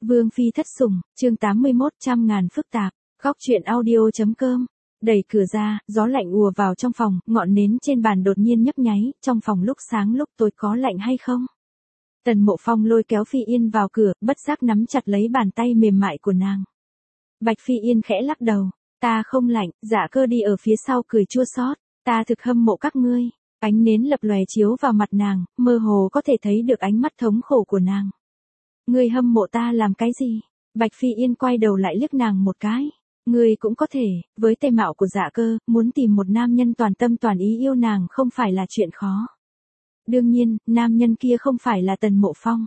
Vương phi thất sủng, chương 81 trăm ngàn phức tạp, góc truyện audio.com. Đẩy cửa ra, gió lạnh ùa vào trong phòng, ngọn nến trên bàn đột nhiên nhấp nháy, trong phòng lúc sáng lúc tối có lạnh hay không? Tần Mộ Phong lôi kéo Phi Yên vào cửa, bất giác nắm chặt lấy bàn tay mềm mại của nàng. Bạch Phi Yên khẽ lắc đầu, ta không lạnh, Dạ Cơ đi ở phía sau cười chua xót, ta thực hâm mộ các ngươi. Ánh nến lập lòe chiếu vào mặt nàng, mơ hồ có thể thấy được ánh mắt thống khổ của nàng. Ngươi hâm mộ ta làm cái gì? Bạch Phi Yên quay đầu lại liếc nàng một cái. Ngươi cũng có thể, với tề mạo của Dạ Cơ, muốn tìm một nam nhân toàn tâm toàn ý yêu nàng không phải là chuyện khó. Đương nhiên, nam nhân kia không phải là Tần Mộ Phong.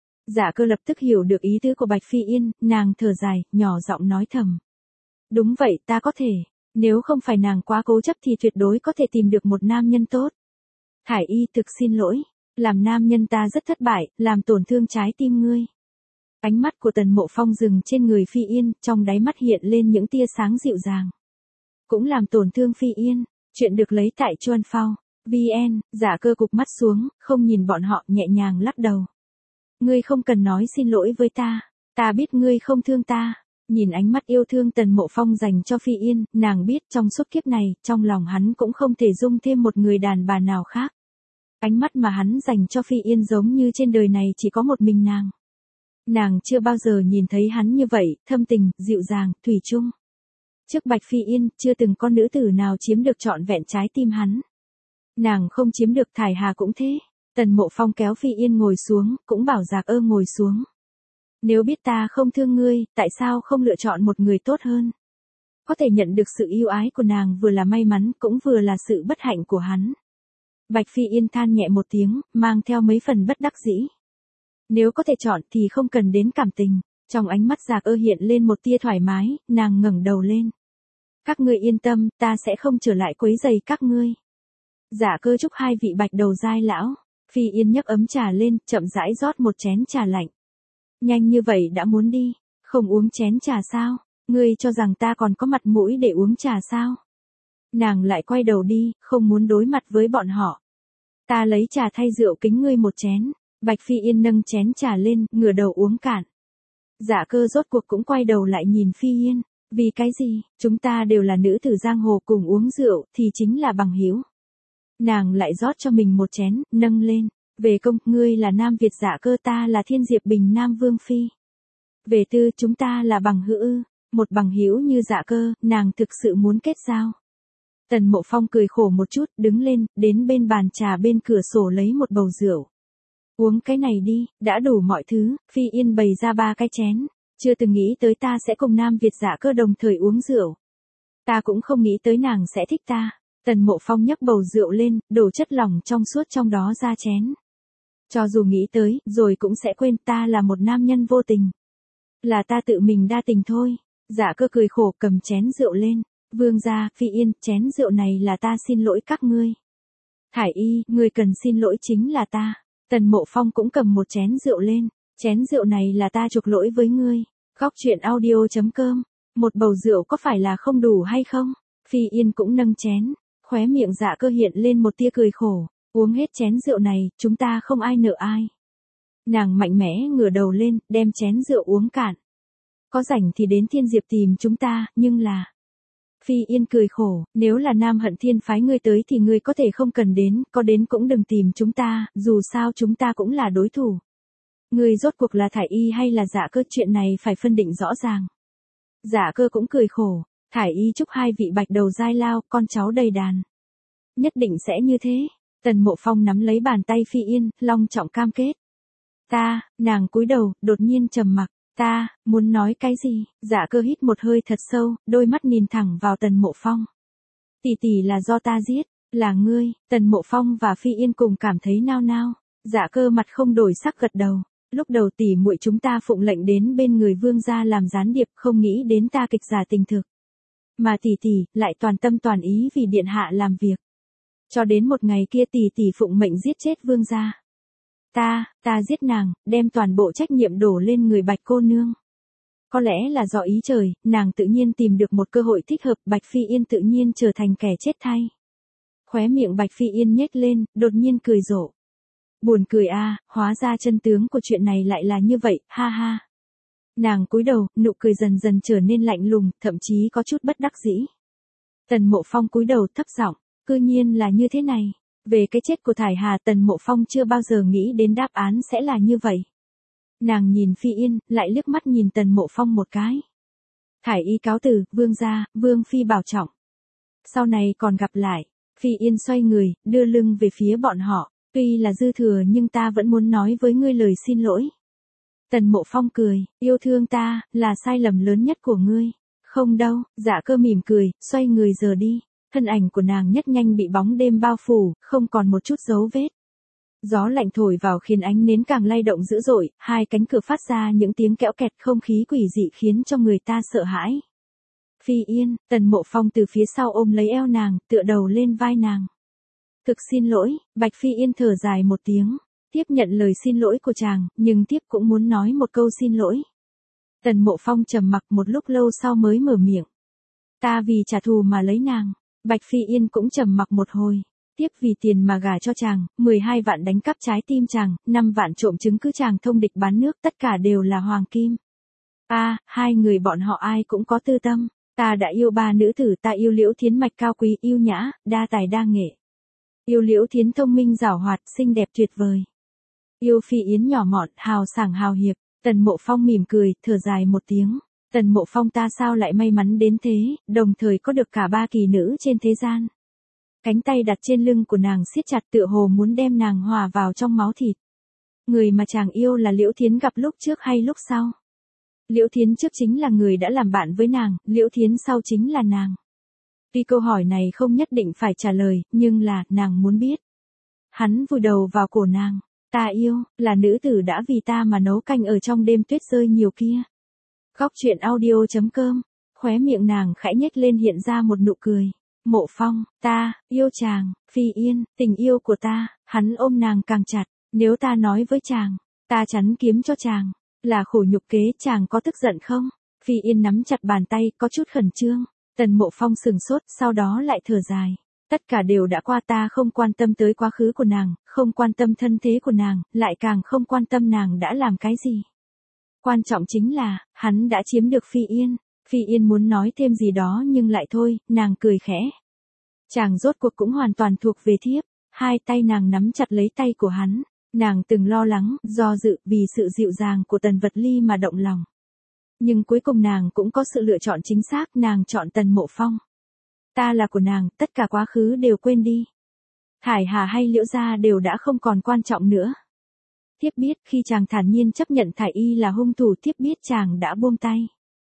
Dạ Cơ lập tức hiểu được ý tứ của Bạch Phi Yên, nàng thở dài, nhỏ giọng nói thầm. Đúng vậy, ta có thể. Nếu không phải nàng quá cố chấp thì tuyệt đối có thể tìm được một nam nhân tốt. Thải Y thực xin lỗi, làm nam nhân ta rất thất bại, làm tổn thương trái tim ngươi. Ánh mắt của Tần Mộ Phong dừng trên người Phi Yên, trong đáy mắt hiện lên những tia sáng dịu dàng. Cũng làm tổn thương Phi Yên, chuyện được lấy tại Chuan Phao. VN, Dạ Cơ cụp mắt xuống, không nhìn bọn họ, nhẹ nhàng lắc đầu. Ngươi không cần nói xin lỗi với ta biết ngươi không thương ta. Nhìn ánh mắt yêu thương Tần Mộ Phong dành cho Phi Yên, nàng biết trong suốt kiếp này, trong lòng hắn cũng không thể dung thêm một người đàn bà nào khác. Ánh mắt mà hắn dành cho Phi Yên giống như trên đời này chỉ có một mình nàng. Nàng chưa bao giờ nhìn thấy hắn như vậy, thâm tình, dịu dàng, thủy chung. Trước Bạch Phi Yên, chưa từng có nữ tử nào chiếm được trọn vẹn trái tim hắn. Nàng không chiếm được, Thải Hà cũng thế. Tần Mộ Phong kéo Phi Yên ngồi xuống, cũng bảo Dạ Cơ ngồi xuống. Nếu biết ta không thương ngươi, tại sao không lựa chọn một người tốt hơn? Có thể nhận được sự yêu ái của nàng vừa là may mắn, cũng vừa là sự bất hạnh của hắn. Bạch Phi Yên than nhẹ một tiếng, mang theo mấy phần bất đắc dĩ. Nếu có thể chọn thì không cần đến cảm tình. Trong ánh mắt Dạ Cơ hiện lên một tia thoải mái, nàng ngẩng đầu lên. Các ngươi yên tâm, ta sẽ không trở lại quấy rầy các ngươi. Dạ Cơ chúc hai vị Bạch đầu giai lão. Phi Yên nhấc ấm trà lên, chậm rãi rót một chén trà lạnh. Nhanh như vậy đã muốn đi, không uống chén trà sao? Ngươi cho rằng ta còn có mặt mũi để uống trà sao? Nàng lại quay đầu đi, không muốn đối mặt với bọn họ. Ta lấy trà thay rượu kính ngươi một chén. Bạch Phi Yên nâng chén trà lên, ngửa đầu uống cạn. Dạ Cơ rốt cuộc cũng quay đầu lại nhìn Phi Yên. Vì cái gì, chúng ta đều là nữ tử giang hồ cùng uống rượu, thì chính là bằng hữu. Nàng lại rót cho mình một chén, nâng lên. Về công, ngươi là Nam Việt Dạ Cơ, ta là Thiên Diệp Bình Nam Vương Phi. Về tư, chúng ta là bằng hữu ư? Một bằng hữu như Dạ Cơ, nàng thực sự muốn kết giao. Tần Mộ Phong cười khổ một chút, đứng lên, đến bên bàn trà bên cửa sổ lấy một bầu rượu. Uống cái này đi, đã đủ mọi thứ. Phi Yên bày ra 3 cái chén. Chưa từng nghĩ tới ta sẽ cùng Nam Việt Dạ Cơ đồng thời uống rượu. Ta cũng không nghĩ tới nàng sẽ thích ta. Tần Mộ Phong nhấc bầu rượu lên, đổ chất lỏng trong suốt trong đó ra chén. Cho dù nghĩ tới, rồi cũng sẽ quên, ta là một nam nhân vô tình. Là ta tự mình đa tình thôi. Dạ Cơ cười khổ cầm chén rượu lên. Vương gia, Phi Yên, chén rượu này là ta xin lỗi các ngươi. Thải Y, người cần xin lỗi chính là ta. Tần Mộ Phong cũng cầm một chén rượu lên. Chén rượu này là ta chuộc lỗi với ngươi. Góc truyện audio.com. Một bầu rượu có phải là không đủ hay không? Phi Yên cũng nâng chén. Khóe miệng Dạ Cơ hiện lên một tia cười khổ. Uống hết chén rượu này, chúng ta không ai nợ ai. Nàng mạnh mẽ ngửa đầu lên, đem chén rượu uống cạn. Có rảnh thì đến Thiên Diệp tìm chúng ta, nhưng là... Phi Yên cười khổ, nếu là Nam Hận Thiên phái ngươi tới thì ngươi có thể không cần đến, có đến cũng đừng tìm chúng ta, dù sao chúng ta cũng là đối thủ. Ngươi rốt cuộc là Thải Y hay là Dạ Cơ, chuyện này phải phân định rõ ràng. Dạ Cơ cũng cười khổ, Thải Y chúc hai vị Bạch đầu giai lao, con cháu đầy đàn. Nhất định sẽ như thế. Tần Mộ Phong nắm lấy bàn tay Phi Yên, long trọng cam kết. Nàng cúi đầu, đột nhiên trầm mặc. Muốn nói cái gì? Dạ Cơ hít một hơi thật sâu, đôi mắt nhìn thẳng vào Tần Mộ Phong. Tỷ tỷ là do ta giết, là ngươi. Tần Mộ Phong và Phi Yên cùng cảm thấy nao nao. Dạ Cơ mặt không đổi sắc gật đầu. Lúc đầu tỷ muội chúng ta phụng lệnh đến bên người vương gia làm gián điệp, không nghĩ đến ta kịch giả tình thực. Mà tỷ tỷ lại toàn tâm toàn ý vì điện hạ làm việc. Cho đến một ngày kia tỷ tỷ phụng mệnh giết chết vương gia. Ta giết nàng, đem toàn bộ trách nhiệm đổ lên người Bạch cô nương. Có lẽ là do ý trời, nàng tự nhiên tìm được một cơ hội thích hợp, Bạch Phi Yên tự nhiên trở thành kẻ chết thay. Khóe miệng Bạch Phi Yên nhếch lên, đột nhiên cười rộ. Buồn cười a, hóa ra chân tướng của chuyện này lại là như vậy, ha ha. Nàng cúi đầu, nụ cười dần dần trở nên lạnh lùng, thậm chí có chút bất đắc dĩ. Tần Mộ Phong cúi đầu thấp giọng, cư nhiên là như thế này. Về cái chết của Thải Hà, Tần Mộ Phong chưa bao giờ nghĩ đến đáp án sẽ là như vậy. Nàng nhìn Phi Yên, lại liếc mắt nhìn Tần Mộ Phong một cái. Thải y cáo từ, vương gia, vương phi bảo trọng. Sau này còn gặp lại. Phi Yên xoay người, đưa lưng về phía bọn họ. Tuy là dư thừa nhưng ta vẫn muốn nói với ngươi lời xin lỗi. Tần Mộ Phong cười, yêu thương ta, là sai lầm lớn nhất của ngươi. Không đâu, Dạ Cơ mỉm cười, xoay người rời đi. Thân ảnh của nàng nhất nhanh bị bóng đêm bao phủ, không còn một chút dấu vết. Gió lạnh thổi vào khiến ánh nến càng lay động dữ dội, hai cánh cửa phát ra những tiếng kẽo kẹt, không khí quỷ dị khiến cho người ta sợ hãi. Phi Yên, Tần Mộ Phong từ phía sau ôm lấy eo nàng, tựa đầu lên vai nàng. Thực xin lỗi, Bạch Phi Yên thở dài một tiếng, tiếp nhận lời xin lỗi của chàng, nhưng tiếp cũng muốn nói một câu xin lỗi. Tần Mộ Phong trầm mặc một lúc lâu sau mới mở miệng. Ta vì trả thù mà lấy nàng. Bạch Phi Yên cũng trầm mặc một hồi. Tiếp vì tiền mà gả cho chàng, 12 vạn đánh cắp trái tim chàng, 5 vạn trộm chứng cứ chàng thông địch bán nước, tất cả đều là hoàng kim. Hai người bọn họ ai cũng có tư tâm. Ta đã yêu ba nữ tử, ta yêu Liễu Thiến mạch cao quý, yêu nhã, đa tài đa nghệ. Yêu Liễu Thiến thông minh giảo hoạt, xinh đẹp tuyệt vời. Yêu Phi Yến nhỏ mọn, hào sảng hào hiệp. Tần Mộ Phong mỉm cười, thở dài một tiếng. Tần Mộ Phong ta sao lại may mắn đến thế, đồng thời có được cả ba kỳ nữ trên thế gian. Cánh tay đặt trên lưng của nàng siết chặt, tựa hồ muốn đem nàng hòa vào trong máu thịt. Người mà chàng yêu là Liễu Thiến gặp lúc trước hay lúc sau? Liễu Thiến trước chính là người đã làm bạn với nàng, Liễu Thiến sau chính là nàng. Tuy câu hỏi này không nhất định phải trả lời, nhưng là, nàng muốn biết. Hắn vùi đầu vào cổ nàng. Ta yêu, là nữ tử đã vì ta mà nấu canh ở trong đêm tuyết rơi nhiều kia. Góc truyện audio.com, khóe miệng nàng khẽ nhếch lên hiện ra một nụ cười. Mộ Phong, ta, yêu chàng, Phi Yên, tình yêu của ta, hắn ôm nàng càng chặt. Nếu ta nói với chàng, ta chắn kiếm cho chàng, là khổ nhục kế, chàng có tức giận không? Phi Yên nắm chặt bàn tay, có chút khẩn trương. Tần Mộ Phong sừng sốt, sau đó lại thở dài. Tất cả đều đã qua, ta không quan tâm tới quá khứ của nàng, không quan tâm thân thế của nàng, lại càng không quan tâm nàng đã làm cái gì. Quan trọng chính là, hắn đã chiếm được Phi Yên. Phi Yên muốn nói thêm gì đó nhưng lại thôi, nàng cười khẽ. Chàng rốt cuộc cũng hoàn toàn thuộc về thiếp. Hai tay nàng nắm chặt lấy tay của hắn. Nàng từng lo lắng, do dự vì sự dịu dàng của Tần Vật Ly mà động lòng. Nhưng cuối cùng nàng cũng có sự lựa chọn chính xác, nàng chọn Tần Mộ Phong. Ta là của nàng, tất cả quá khứ đều quên đi. Thải Hà hay Liễu gia đều đã không còn quan trọng nữa. Thiếp biết khi chàng thản nhiên chấp nhận Thải y là hung thủ, thiếp biết chàng đã buông tay.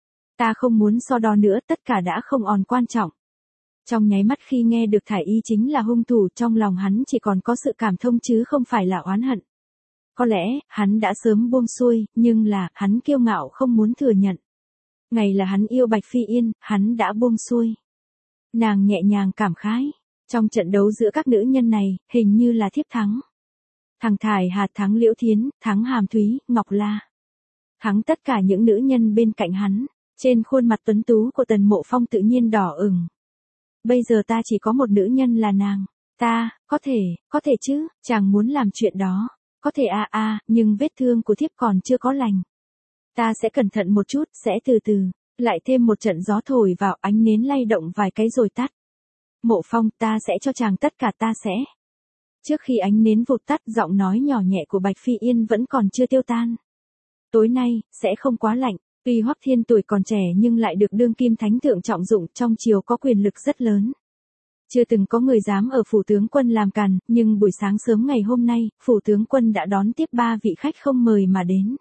Ta không muốn so đo nữa, tất cả đã không còn quan trọng. Trong nháy mắt khi nghe được Thải y chính là hung thủ, trong lòng hắn chỉ còn có sự cảm thông chứ không phải là oán hận. Có lẽ, hắn đã sớm buông xuôi, nhưng là, hắn kiêu ngạo không muốn thừa nhận. Ngày là hắn yêu Bạch Phi Yên, hắn đã buông xuôi. Nàng nhẹ nhàng cảm khái. Trong trận đấu giữa các nữ nhân này, hình như là thiếp thắng. Thằng Thải Hà thắng Liễu Thiến, thắng Hàm Thúy, Ngọc La. Thắng tất cả những nữ nhân bên cạnh hắn. Trên khuôn mặt tuấn tú của Tần Mộ Phong tự nhiên đỏ ửng. Bây giờ ta chỉ có một nữ nhân là nàng. Ta, có thể chứ, chàng muốn làm chuyện đó. Có thể nhưng vết thương của thiếp còn chưa có lành. Ta sẽ cẩn thận một chút, sẽ từ từ. Lại thêm một trận gió thổi vào, ánh nến lay động vài cái rồi tắt. Mộ Phong, ta sẽ cho chàng tất cả, ta sẽ. Trước khi ánh nến vụt tắt, giọng nói nhỏ nhẹ của Bạch Phi Yên vẫn còn chưa tiêu tan. Tối nay, sẽ không quá lạnh. Tuy Hoắc Thiên tuổi còn trẻ nhưng lại được đương kim thánh thượng trọng dụng, trong triều có quyền lực rất lớn. Chưa từng có người dám ở phủ tướng quân làm càn, nhưng buổi sáng sớm ngày hôm nay, phủ tướng quân đã đón tiếp 3 vị khách không mời mà đến.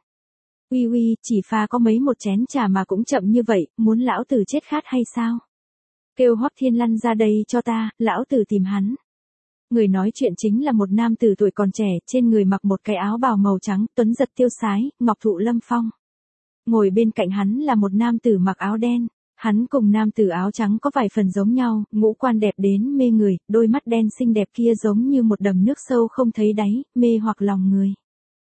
Uy, chỉ pha có mấy một chén trà mà cũng chậm như vậy, muốn lão tử chết khát hay sao? Kêu Hoắc Thiên lăn ra đây cho ta, lão tử tìm hắn. Người nói chuyện chính là một nam tử tuổi còn trẻ, trên người mặc một cái áo bào màu trắng, tuấn giật tiêu sái, ngọc thụ lâm phong. Ngồi bên cạnh hắn là một nam tử mặc áo đen. Hắn cùng nam tử áo trắng có vài phần giống nhau, ngũ quan đẹp đến mê người, đôi mắt đen xinh đẹp kia giống như một đầm nước sâu không thấy đáy, mê hoặc lòng người.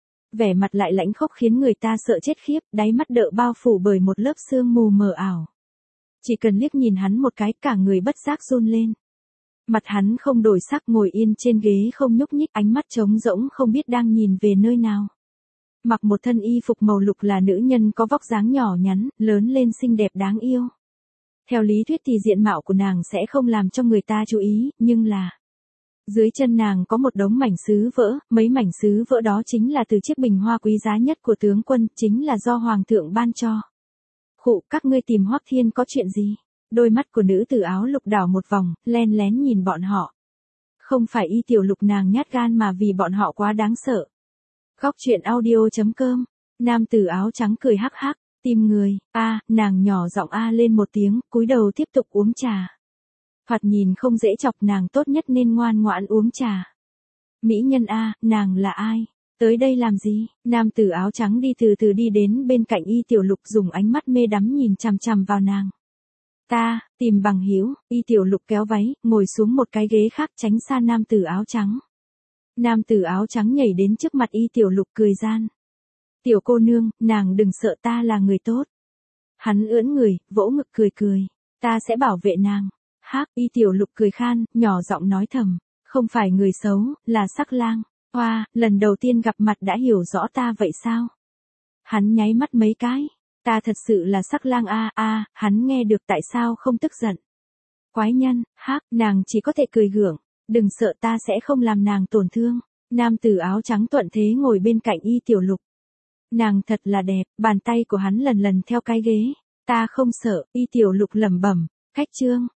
Vẻ mặt lại lãnh khốc khiến người ta sợ chết khiếp, đáy mắt đợ bao phủ bởi một lớp sương mù mờ ảo. Chỉ cần liếc nhìn hắn một cái, cả người bất giác run lên. Mặt hắn không đổi sắc, ngồi yên trên ghế không nhúc nhích, ánh mắt trống rỗng không biết đang nhìn về nơi nào. Mặc một thân y phục màu lục là nữ nhân có vóc dáng nhỏ nhắn, lớn lên xinh đẹp đáng yêu. Theo lý thuyết thì diện mạo của nàng sẽ không làm cho người ta chú ý, nhưng là dưới chân nàng có một đống mảnh sứ vỡ, mấy mảnh sứ vỡ đó chính là từ chiếc bình hoa quý giá nhất của tướng quân, chính là do hoàng thượng ban cho. Khụ, các ngươi tìm Hoắc Thiên có chuyện gì? Đôi mắt của nữ tử áo lục đảo một vòng, len lén nhìn bọn họ. Không phải Y Tiểu Lục nàng nhát gan mà vì bọn họ quá đáng sợ. Góc truyện audio.com. Nam tử áo trắng cười hắc hắc, tìm người. Nàng nhỏ giọng lên một tiếng, cúi đầu tiếp tục uống trà. Thoạt nhìn không dễ chọc, nàng tốt nhất nên ngoan ngoãn uống trà. Mỹ nhân nàng là ai? Tới đây làm gì? Nam tử áo trắng đi từ từ đi đến bên cạnh Y Tiểu Lục, dùng ánh mắt mê đắm nhìn chằm chằm vào nàng. Ta, tìm bằng hữu. Y Tiểu Lục kéo váy, ngồi xuống một cái ghế khác tránh xa nam tử áo trắng. Nam tử áo trắng nhảy đến trước mặt Y Tiểu Lục cười gian. Tiểu cô nương, nàng đừng sợ, ta là người tốt. Hắn ưỡn người, vỗ ngực cười cười. Ta sẽ bảo vệ nàng. Y Tiểu Lục cười khan, nhỏ giọng nói thầm. Không phải người xấu, là sắc lang. Lần đầu tiên gặp mặt đã hiểu rõ ta vậy sao? Hắn nháy mắt mấy cái. Ta thật sự là sắc lang hắn nghe được tại sao không tức giận. Quái nhân, nàng chỉ có thể cười gượng. Đừng sợ, ta sẽ không làm nàng tổn thương. Nam tử áo trắng thuận thế ngồi bên cạnh Y Tiểu Lục. Nàng thật là đẹp, bàn tay của hắn lần lần theo cái ghế. Ta không sợ, Y Tiểu Lục lẩm bẩm. Cách chương.